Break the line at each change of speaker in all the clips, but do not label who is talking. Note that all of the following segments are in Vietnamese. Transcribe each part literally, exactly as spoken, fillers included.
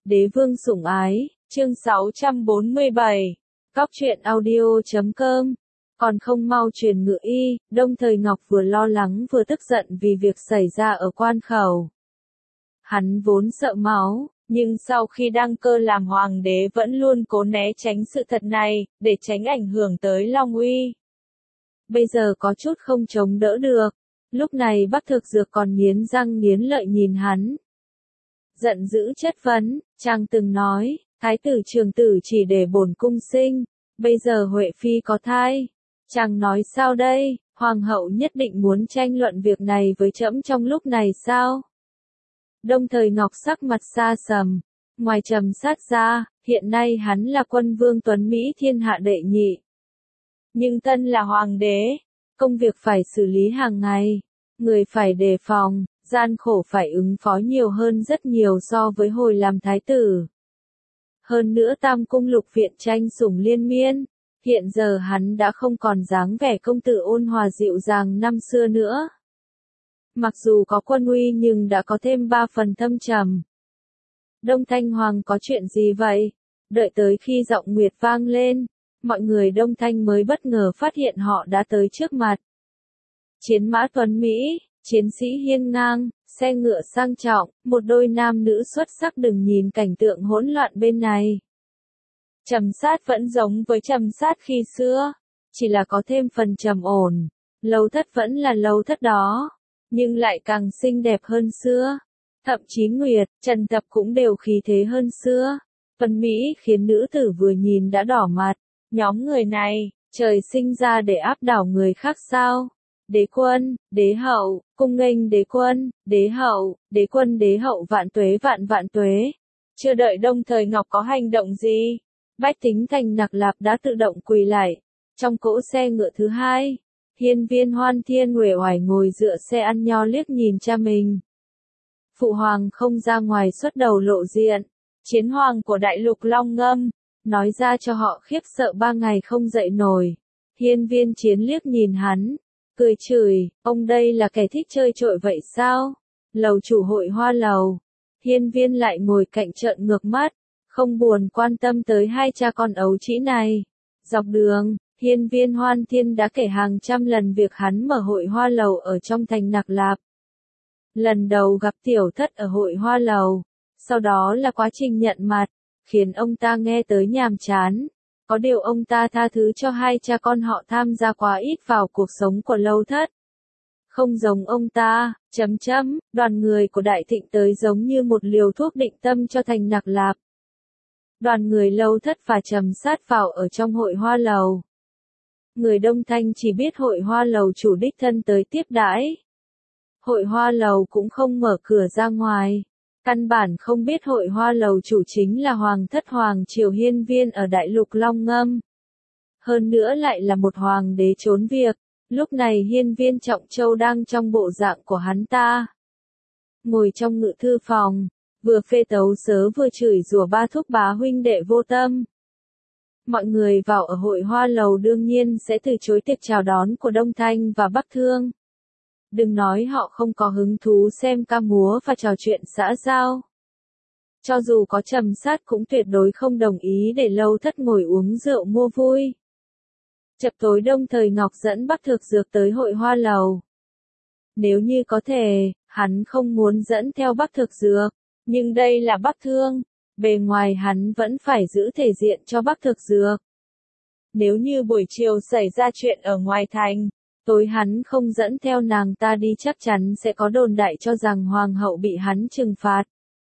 Đế vương sủng ái, chương sáu trăm bốn mươi bảy, Cóc truyện audio chấm com. Còn không mau truyền ngự y, Đông Thời Ngọc vừa lo lắng vừa tức giận vì việc xảy ra ở quan khẩu. Hắn vốn sợ máu, nhưng sau khi đăng cơ làm hoàng đế vẫn luôn cố né tránh sự thật này, để tránh ảnh hưởng tới Long uy. Bây giờ có chút không chống đỡ được, lúc này Bắc Thực Dược còn nghiến răng nghiến lợi nhìn hắn. Giận dữ chất vấn, chàng từng nói, thái tử Trường Tử chỉ để bổn cung sinh, bây giờ Huệ Phi có thai. Chàng nói sao đây, hoàng hậu nhất định muốn tranh luận việc này với trẫm trong lúc này sao? Đông Thời Ngọc sắc mặt xa sầm, ngoài trầm sát ra, hiện nay hắn là quân vương tuấn Mỹ thiên hạ đệ nhị. Nhưng thân là hoàng đế, công việc phải xử lý hàng ngày, người phải đề phòng, gian khổ phải ứng phó nhiều hơn rất nhiều so với hồi làm thái tử. Hơn nữa Tam Cung Lục Viện tranh sủng liên miên, hiện giờ hắn đã không còn dáng vẻ công tử ôn hòa dịu dàng năm xưa nữa. Mặc dù có quân uy nhưng đã có thêm ba phần thâm trầm. Đông Thanh Hoàng có chuyện gì vậy? Đợi tới khi giọng Nguyệt vang lên, mọi người Đông Thanh mới bất ngờ phát hiện họ đã tới trước mặt. Chiến mã tuấn Mỹ, chiến sĩ hiên ngang, xe ngựa sang trọng, một đôi nam nữ xuất sắc, đừng nhìn cảnh tượng hỗn loạn bên này. Trầm sát vẫn giống với trầm sát khi xưa, chỉ là có thêm phần trầm ổn. Lâu Thất vẫn là Lâu Thất đó, nhưng lại càng xinh đẹp hơn xưa. Thậm chí Nguyệt, Trần Tập cũng đều khí thế hơn xưa. Phần Mỹ khiến nữ tử vừa nhìn đã đỏ mặt. Nhóm người này, trời sinh ra để áp đảo người khác sao? Đế quân, đế hậu, cung nghênh đế quân, đế hậu, đế quân đế hậu vạn tuế vạn vạn tuế. Chưa đợi Đông Thời Ngọc có hành động gì, bách tính thành Nặc Lạp đã tự động quỳ lại. Trong cỗ xe ngựa thứ hai, Hiên Viên Hoan Thiên uể oải ngồi dựa xe ăn nho liếc nhìn cha mình. Phụ hoàng không ra ngoài xuất đầu lộ diện, chiến hoàng của đại lục Long Ngâm, nói ra cho họ khiếp sợ ba ngày không dậy nổi. Hiên Viên Chiến liếc nhìn hắn, cười chửi, ông đây là kẻ thích chơi trội vậy sao? Lầu chủ hội Hoa Lầu. Hiên Viên lại ngồi cạnh trợn ngược mắt, không buồn quan tâm tới hai cha con ấu trĩ này. Dọc đường, Hiên Viên Hoan Thiên đã kể hàng trăm lần việc hắn mở hội Hoa Lầu ở trong thành Nặc Lạp. Lần đầu gặp tiểu thất ở hội Hoa Lầu, sau đó là quá trình nhận mặt, khiến ông ta nghe tới nhàm chán. Có điều ông ta tha thứ cho hai cha con họ tham gia quá ít vào cuộc sống của Lâu Thất. Không giống ông ta, chấm chấm, đoàn người của Đại Thịnh tới giống như một liều thuốc định tâm cho thành Nặc Lạp. Đoàn người Lâu Thất và Trầm sát vào ở trong hội Hoa Lầu. Người Đông Thanh chỉ biết hội Hoa Lầu chủ đích thân tới tiếp đãi. Hội Hoa Lầu cũng không mở cửa ra ngoài. Căn bản không biết hội Hoa Lầu chủ chính là Hoàng thất Hoàng triều Hiên Viên ở đại lục Long Ngâm. Hơn nữa lại là một hoàng đế trốn việc, lúc này Hiên Viên Trọng Châu đang trong bộ dạng của hắn ta. Ngồi trong ngự thư phòng, vừa phê tấu sớ vừa chửi rủa ba thúc bá huynh đệ vô tâm. Mọi người vào ở hội Hoa Lầu đương nhiên sẽ từ chối tiệc chào đón của Đông Thanh và Bắc Thương. Đừng nói họ không có hứng thú xem ca múa và trò chuyện xã giao. Cho dù có Trầm sát cũng tuyệt đối không đồng ý để Lâu Thất ngồi uống rượu mua vui. Chập tối Đông Thời Ngọc dẫn Bắc Thực Dược tới hội Hoa Lầu. Nếu như có thể, hắn không muốn dẫn theo Bắc Thực Dược, nhưng đây là Bắc Thương, bề ngoài hắn vẫn phải giữ thể diện cho Bắc Thực Dược. Nếu như buổi chiều xảy ra chuyện ở ngoài thành, tối hắn không dẫn theo nàng ta đi chắc chắn sẽ có đồn đại cho rằng hoàng hậu bị hắn trừng phạt.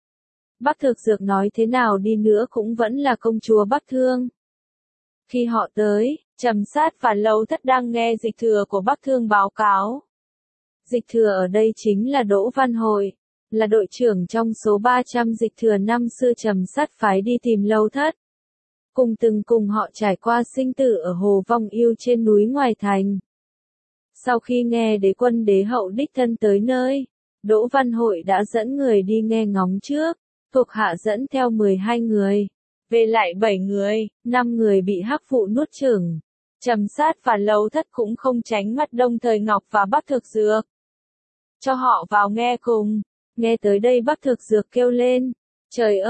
Bắc Thực Dược nói thế nào đi nữa cũng vẫn là công chúa Bắc Thương. Khi họ tới, Trầm sát và Lâu Thất đang nghe Dịch Thừa của Bắc Thương báo cáo. Dịch Thừa ở đây chính là Đỗ Văn Hội, là đội trưởng trong số ba trăm Dịch Thừa năm xưa Trầm sát phái đi tìm Lâu Thất. Cùng từng cùng họ trải qua sinh tử ở Hồ Vong Yêu trên núi ngoài thành. Sau khi nghe đế quân đế hậu đích thân tới nơi, Đỗ Văn Hội đã dẫn người đi nghe ngóng trước, thuộc hạ dẫn theo mười hai người, về lại bảy người, năm người bị hắc vụ nuốt chửng. Trầm sát và Lâu Thất cũng không tránh mắt Đông Thời Ngọc và Bắc Thực Dược. Cho họ vào nghe cùng, nghe tới đây Bắc Thực Dược kêu lên, trời ơi,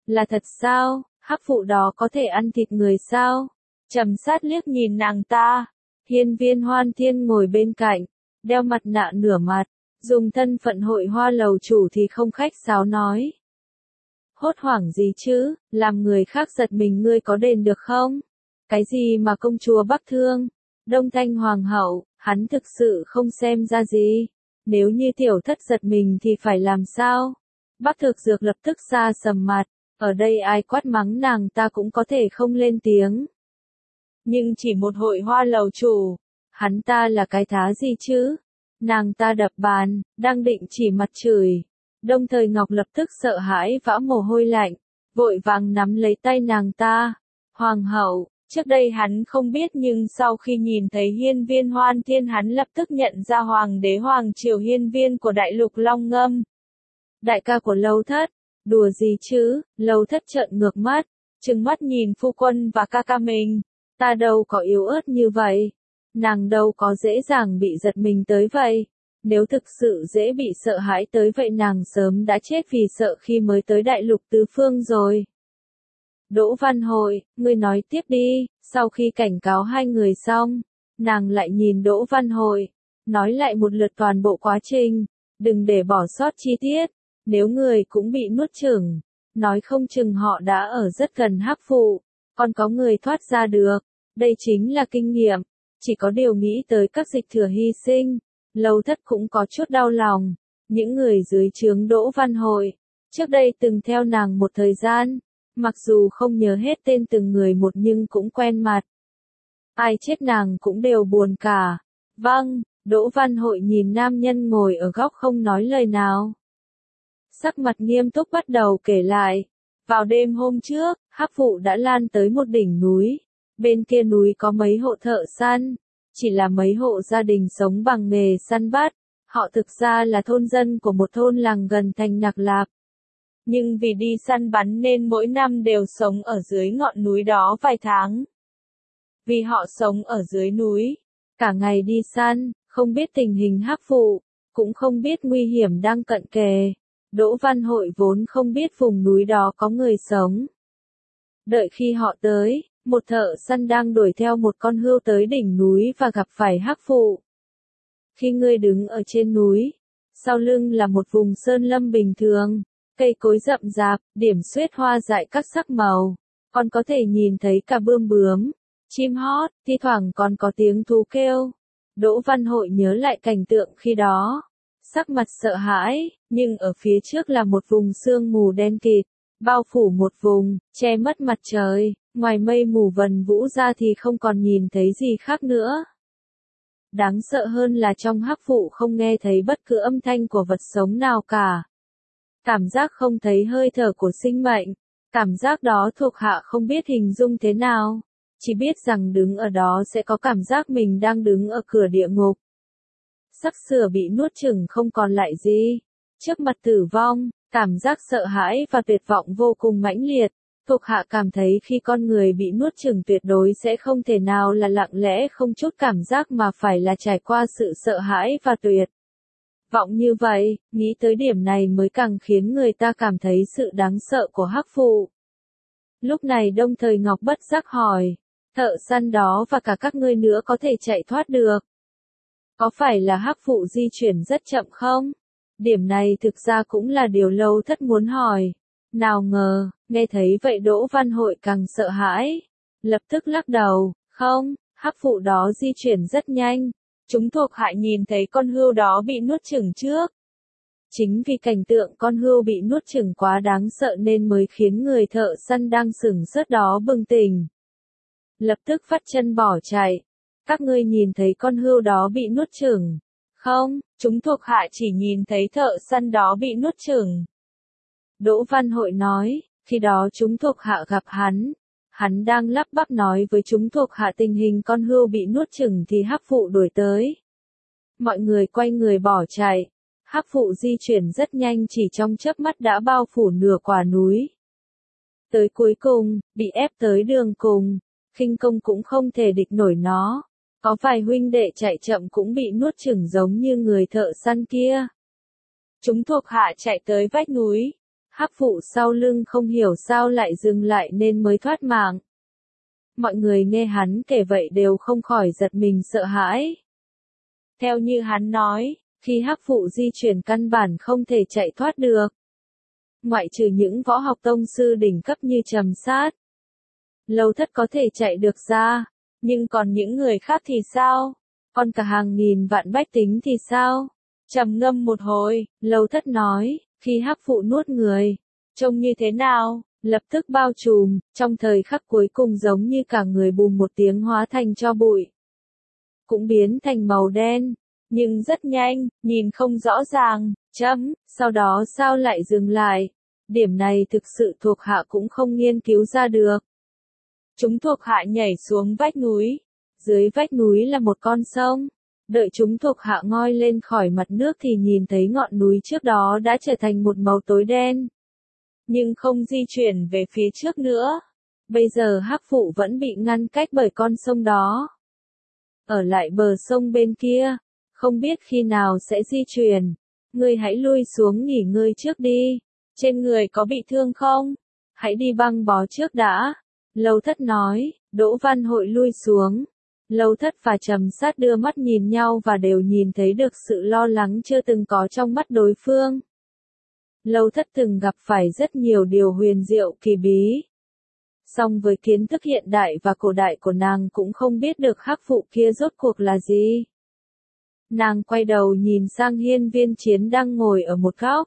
Là thật sao, hắc phụ đó có thể ăn thịt người sao? Trầm sát liếc nhìn nàng ta. Hiên Viên Hoan Thiên ngồi bên cạnh, đeo mặt nạ nửa mặt, dùng thân phận hội hoa lầu chủ thì không khách sáo nói. Hốt hoảng gì chứ, làm người khác giật mình ngươi có đền được không? Cái gì mà công chúa Bắc Thương, Đông Thanh Hoàng hậu, hắn thực sự không xem ra gì. Nếu như tiểu thất giật mình thì phải làm sao? Bắc Thực Dược lập tức xa sầm mặt, ở đây ai quát mắng nàng ta cũng có thể không lên tiếng. Nhưng chỉ một hội hoa lầu chủ, hắn ta là cái thá gì chứ? Nàng ta đập bàn, đang định chỉ mặt chửi. Đông Thời Ngọc lập tức sợ hãi vã mồ hôi lạnh, vội vàng nắm lấy tay nàng ta. Hoàng hậu, trước đây hắn không biết nhưng sau khi nhìn thấy Hiên Viên Hoan Thiên hắn lập tức nhận ra hoàng đế hoàng triều Hiên Viên của đại lục Long Ngâm. Đại ca của Lâu Thất, đùa gì chứ? Lâu Thất trợn ngược mắt, trừng mắt nhìn phu quân và ca ca mình. Ta đâu có yếu ớt như vậy. Nàng đâu có dễ dàng bị giật mình tới vậy. Nếu thực sự dễ bị sợ hãi tới vậy nàng sớm đã chết vì sợ khi mới tới đại lục tứ phương rồi. Đỗ Văn Hội, ngươi nói tiếp đi. Sau khi cảnh cáo hai người xong, nàng lại nhìn Đỗ Văn Hội, nói lại một lượt toàn bộ quá trình, đừng để bỏ sót chi tiết. Nếu người cũng bị nuốt chửng, nói không chừng họ đã ở rất gần hắc phụ, còn có người thoát ra được. Đây chính là kinh nghiệm. Chỉ có điều nghĩ tới các dịch thừa hy sinh, Lâu Thất cũng có chút đau lòng. Những người dưới trướng Đỗ Văn Hội, trước đây từng theo nàng một thời gian, mặc dù không nhớ hết tên từng người một nhưng cũng quen mặt. Ai chết nàng cũng đều buồn cả. Vâng, Đỗ Văn Hội nhìn nam nhân ngồi ở góc không nói lời nào. Sắc mặt nghiêm túc bắt đầu kể lại. Vào đêm hôm trước, hắc vụ đã lan tới một đỉnh núi. Bên kia núi có mấy hộ thợ săn, chỉ là mấy hộ gia đình sống bằng nghề săn bắt. Họ thực ra là thôn dân của một thôn làng gần thành Nặc Lạp. Nhưng vì đi săn bắn nên mỗi năm đều sống ở dưới ngọn núi đó vài tháng. Vì họ sống ở dưới núi, cả ngày đi săn, không biết tình hình hắc vụ, cũng không biết nguy hiểm đang cận kề. Đỗ Văn Hội vốn không biết vùng núi đó có người sống. Đợi khi họ tới, một thợ săn đang đuổi theo một con hươu tới đỉnh núi và gặp phải hắc phụ. Khi ngươi đứng ở trên núi, sau lưng là một vùng sơn lâm bình thường, cây cối rậm rạp, điểm xuyết hoa dại các sắc màu, còn có thể nhìn thấy cả bươm bướm, chim hót, thi thoảng còn có tiếng thú kêu. Đỗ Văn Hội nhớ lại cảnh tượng khi đó, sắc mặt sợ hãi, nhưng ở phía trước là một vùng sương mù đen kịt, bao phủ một vùng, che mất mặt trời, ngoài mây mù vần vũ ra thì không còn nhìn thấy gì khác nữa. Đáng sợ hơn là trong hắc vụ không nghe thấy bất cứ âm thanh của vật sống nào cả. Cảm giác không thấy hơi thở của sinh mệnh, cảm giác đó thuộc hạ không biết hình dung thế nào, chỉ biết rằng đứng ở đó sẽ có cảm giác mình đang đứng ở cửa địa ngục. Sắp sửa bị nuốt chửng không còn lại gì. Trước mặt tử vong, cảm giác sợ hãi và tuyệt vọng vô cùng mãnh liệt. Thuộc hạ cảm thấy khi con người bị nuốt chửng tuyệt đối sẽ không thể nào là lặng lẽ không chút cảm giác mà phải là trải qua sự sợ hãi và tuyệt vọng như vậy. Nghĩ tới điểm này mới càng khiến người ta cảm thấy sự đáng sợ của hắc phụ. Lúc này Đông Thời Ngọc bất giác hỏi, thợ săn đó và cả các ngươi nữa có thể chạy thoát được? Có phải là hắc phụ di chuyển rất chậm không? Điểm này thực ra cũng là điều Lâu Thất muốn hỏi. Nào ngờ, nghe thấy vậy Đỗ Văn Hội càng sợ hãi. Lập tức lắc đầu, không, hắc phụ đó di chuyển rất nhanh. Chúng thuộc hạ nhìn thấy con hươu đó bị nuốt chửng trước. Chính vì cảnh tượng con hươu bị nuốt chửng quá đáng sợ nên mới khiến người thợ săn đang sửng sốt đó bừng tỉnh. Lập tức vắt chân bỏ chạy. Các ngươi nhìn thấy con hươu đó bị nuốt chửng? Không, chúng thuộc hạ chỉ nhìn thấy thợ săn đó bị nuốt chửng. Đỗ Văn Hội nói, khi đó chúng thuộc hạ gặp hắn. Hắn đang lắp bắp nói với chúng thuộc hạ tình hình con hươu bị nuốt chửng thì hắc phụ đuổi tới. Mọi người quay người bỏ chạy. Hắc phụ di chuyển rất nhanh chỉ trong chớp mắt đã bao phủ nửa quả núi. Tới cuối cùng, bị ép tới đường cùng, khinh công cũng không thể địch nổi nó. Có vài huynh đệ chạy chậm cũng bị nuốt chửng giống như người thợ săn kia. Chúng thuộc hạ chạy tới vách núi. Hắc Phụ sau lưng không hiểu sao lại dừng lại nên mới thoát mạng. Mọi người nghe hắn kể vậy đều không khỏi giật mình sợ hãi. Theo như hắn nói, khi Hắc Phụ di chuyển căn bản không thể chạy thoát được. Ngoại trừ những võ học tông sư đỉnh cấp như Trầm Sát, Lâu Thất có thể chạy được ra, nhưng còn những người khác thì sao? Còn cả hàng nghìn vạn bách tính thì sao? Trầm ngâm một hồi, Lâu Thất nói, khi Hắc Phụ nuốt người, trông như thế nào? Lập tức bao trùm, trong thời khắc cuối cùng giống như cả người bùm một tiếng hóa thành tro bụi. Cũng biến thành màu đen, nhưng rất nhanh, nhìn không rõ ràng, chấm, sau đó sao lại dừng lại? Điểm này thực sự thuộc hạ cũng không nghiên cứu ra được. Chúng thuộc hạ nhảy xuống vách núi. Dưới vách núi là một con sông. Đợi chúng thuộc hạ ngoi lên khỏi mặt nước thì nhìn thấy ngọn núi trước đó đã trở thành một màu tối đen. Nhưng không di chuyển về phía trước nữa. Bây giờ Hắc Phụ vẫn bị ngăn cách bởi con sông đó. Ở lại bờ sông bên kia, không biết khi nào sẽ di chuyển. Ngươi hãy lui xuống nghỉ ngơi trước đi. Trên người có bị thương không? Hãy đi băng bó trước đã. Lâu Thất nói, Đỗ Văn Hội lui xuống. Lâu Thất và Trầm Sát đưa mắt nhìn nhau và đều nhìn thấy được sự lo lắng chưa từng có trong mắt đối phương. Lâu Thất từng gặp phải rất nhiều điều huyền diệu kỳ bí. Song với kiến thức hiện đại và cổ đại của nàng cũng không biết được Hắc Phụ kia rốt cuộc là gì. Nàng quay đầu nhìn sang Hiên Viên Chiến đang ngồi ở một góc.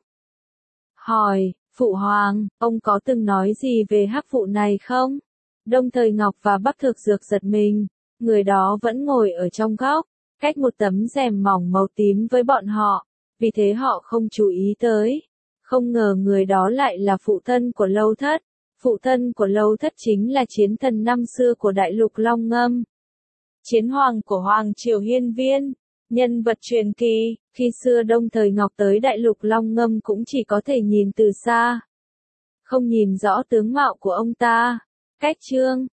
Hỏi, Phụ Hoàng, ông có từng nói gì về Hắc Phụ này không? Đông Thời Ngọc và Bắc Thực Dược giật mình, người đó vẫn ngồi ở trong góc, cách một tấm rèm mỏng màu tím với bọn họ, vì thế họ không chú ý tới. Không ngờ người đó lại là phụ thân của Lâu Thất. Phụ thân của Lâu Thất chính là chiến thần năm xưa của Đại Lục Long Ngâm. Chiến hoàng của Hoàng Triều Hiên Viên, nhân vật truyền kỳ, khi xưa Đông Thời Ngọc tới Đại Lục Long Ngâm cũng chỉ có thể nhìn từ xa. Không nhìn rõ tướng mạo của ông ta. Cách chương